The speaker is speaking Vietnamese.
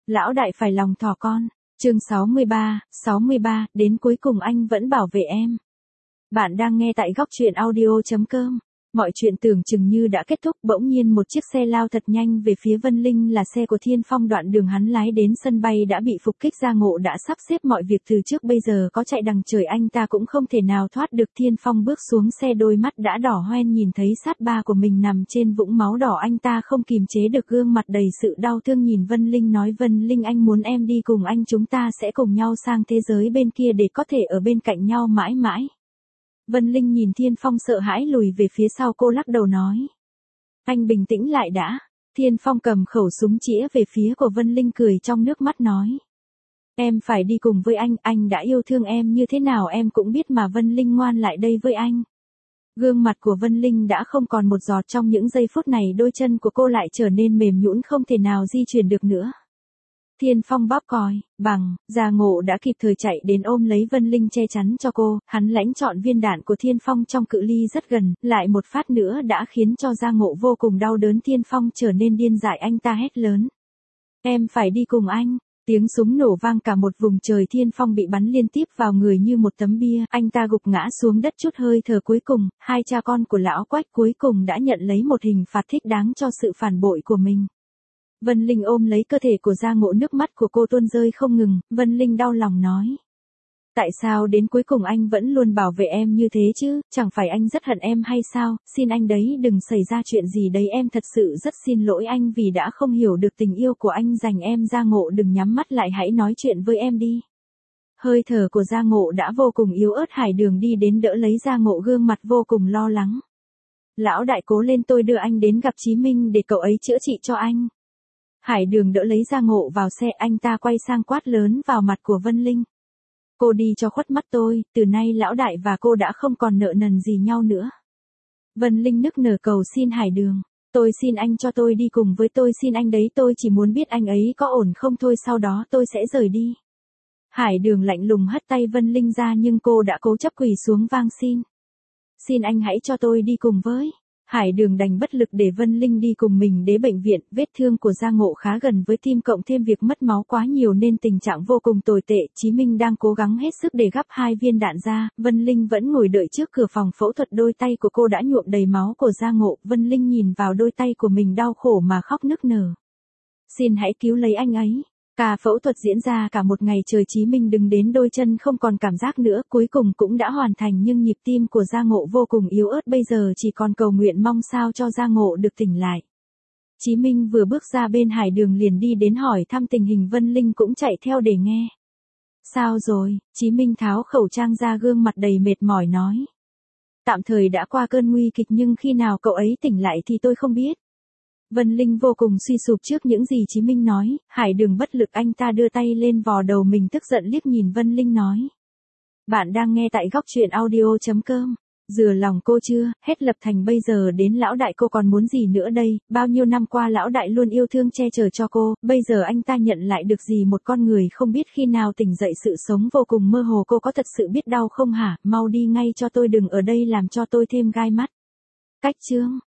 Lão đại phải lòng thỏ con. Chương 63, đến cuối cùng anh vẫn bảo vệ em. Bạn đang nghe tại góc truyện audio.com. Mọi chuyện tưởng chừng như đã kết thúc, bỗng nhiên một chiếc xe lao thật nhanh về phía Vân Linh, là xe của Thiên Phong. Đoạn đường hắn lái đến sân bay đã bị phục kích, Gia Ngộ đã sắp xếp mọi việc từ trước, bây giờ có chạy đằng trời anh ta cũng không thể nào thoát được. Thiên Phong bước xuống xe, đôi mắt đã đỏ hoen nhìn thấy sát ba của mình nằm trên vũng máu đỏ, anh ta không kìm chế được, gương mặt đầy sự đau thương nhìn Vân Linh nói: Vân Linh, anh muốn em đi cùng anh, chúng ta sẽ cùng nhau sang thế giới bên kia để có thể ở bên cạnh nhau mãi mãi. Vân Linh nhìn Thiên Phong sợ hãi lùi về phía sau, cô lắc đầu nói: anh bình tĩnh lại đã. Thiên Phong cầm khẩu súng chĩa về phía của Vân Linh, cười trong nước mắt nói: em phải đi cùng với anh đã yêu thương em như thế nào em cũng biết mà. Vân Linh, ngoan lại đây với anh. Gương mặt của Vân Linh đã không còn một giọt, trong những giây phút này đôi chân của cô lại trở nên mềm nhũn, không thể nào di chuyển được nữa. Thiên Phong bóp còi, bằng, Gia Ngộ đã kịp thời chạy đến ôm lấy Vân Linh che chắn cho cô, hắn lãnh chọn viên đạn của Thiên Phong trong cự ly rất gần, lại một phát nữa đã khiến cho Gia Ngộ vô cùng đau đớn. Thiên Phong trở nên điên dại, anh ta hét lớn: em phải đi cùng anh. Tiếng súng nổ vang cả một vùng trời, Thiên Phong bị bắn liên tiếp vào người như một tấm bia, anh ta gục ngã xuống đất chút hơi thở cuối cùng. Hai cha con của lão Quách cuối cùng đã nhận lấy một hình phạt thích đáng cho sự phản bội của mình. Vân Linh ôm lấy cơ thể của Gia Ngộ, nước mắt của cô tuôn rơi không ngừng. Vân Linh đau lòng nói: tại sao đến cuối cùng anh vẫn luôn bảo vệ em như thế chứ, chẳng phải anh rất hận em hay sao? Xin anh đấy, đừng xảy ra chuyện gì đấy, em thật sự rất xin lỗi anh vì đã không hiểu được tình yêu của anh dành em. Gia Ngộ, đừng nhắm mắt lại, hãy nói chuyện với em đi. Hơi thở của Gia Ngộ đã vô cùng yếu ớt, Hải Đường đi đến đỡ lấy Gia Ngộ, gương mặt vô cùng lo lắng. Lão đại cố lên, tôi đưa anh đến gặp Chí Minh để cậu ấy chữa trị cho anh. Hải Đường đỡ lấy Gia Ngộ vào xe, anh ta quay sang quát lớn vào mặt của Vân Linh: cô đi cho khuất mắt tôi, từ nay lão đại và cô đã không còn nợ nần gì nhau nữa. Vân Linh nức nở cầu xin Hải Đường: tôi xin anh cho tôi đi cùng với, tôi xin anh đấy, tôi chỉ muốn biết anh ấy có ổn không thôi, sau đó tôi sẽ rời đi. Hải Đường lạnh lùng hất tay Vân Linh ra, nhưng cô đã cố chấp quỳ xuống vang xin: xin anh hãy cho tôi đi cùng với. Hải Đường đành bất lực để Vân Linh đi cùng mình đến bệnh viện. Vết thương của Gia Ngộ khá gần với tim, cộng thêm việc mất máu quá nhiều nên tình trạng vô cùng tồi tệ. Chí Minh đang cố gắng hết sức để gắp 2 viên đạn ra. Vân Linh vẫn ngồi đợi trước cửa phòng phẫu thuật, đôi tay của cô đã nhuộm đầy máu của Gia Ngộ. Vân Linh nhìn vào đôi tay của mình đau khổ mà khóc nức nở: xin hãy cứu lấy anh ấy. Ca phẫu thuật diễn ra cả một ngày trời, Chí Minh đứng đến đôi chân không còn cảm giác nữa, cuối cùng cũng đã hoàn thành, nhưng nhịp tim của Gia Ngộ vô cùng yếu ớt, bây giờ chỉ còn cầu nguyện mong sao cho Gia Ngộ được tỉnh lại. Chí Minh vừa bước ra bên Hải Đường liền đi đến hỏi thăm tình hình, Vân Linh cũng chạy theo để nghe. Sao rồi? Chí Minh tháo khẩu trang ra, gương mặt đầy mệt mỏi nói: tạm thời đã qua cơn nguy kịch, nhưng khi nào cậu ấy tỉnh lại thì tôi không biết. Vân Linh vô cùng suy sụp trước những gì Chí Minh nói. Hải Đường bất lực, anh ta đưa tay lên vò đầu mình, tức giận liếc nhìn Vân Linh nói: bạn đang nghe tại góc truyện audio.com. Dừa lòng cô chưa, hết Lập Thành bây giờ đến lão đại cô còn muốn gì nữa đây, bao nhiêu năm qua lão đại luôn yêu thương che chở cho cô, bây giờ anh ta nhận lại được gì, một con người không biết khi nào tỉnh dậy, sự sống vô cùng mơ hồ, cô có thật sự biết đau không hả? Mau đi ngay cho tôi, đừng ở đây làm cho tôi thêm gai mắt. Cách chương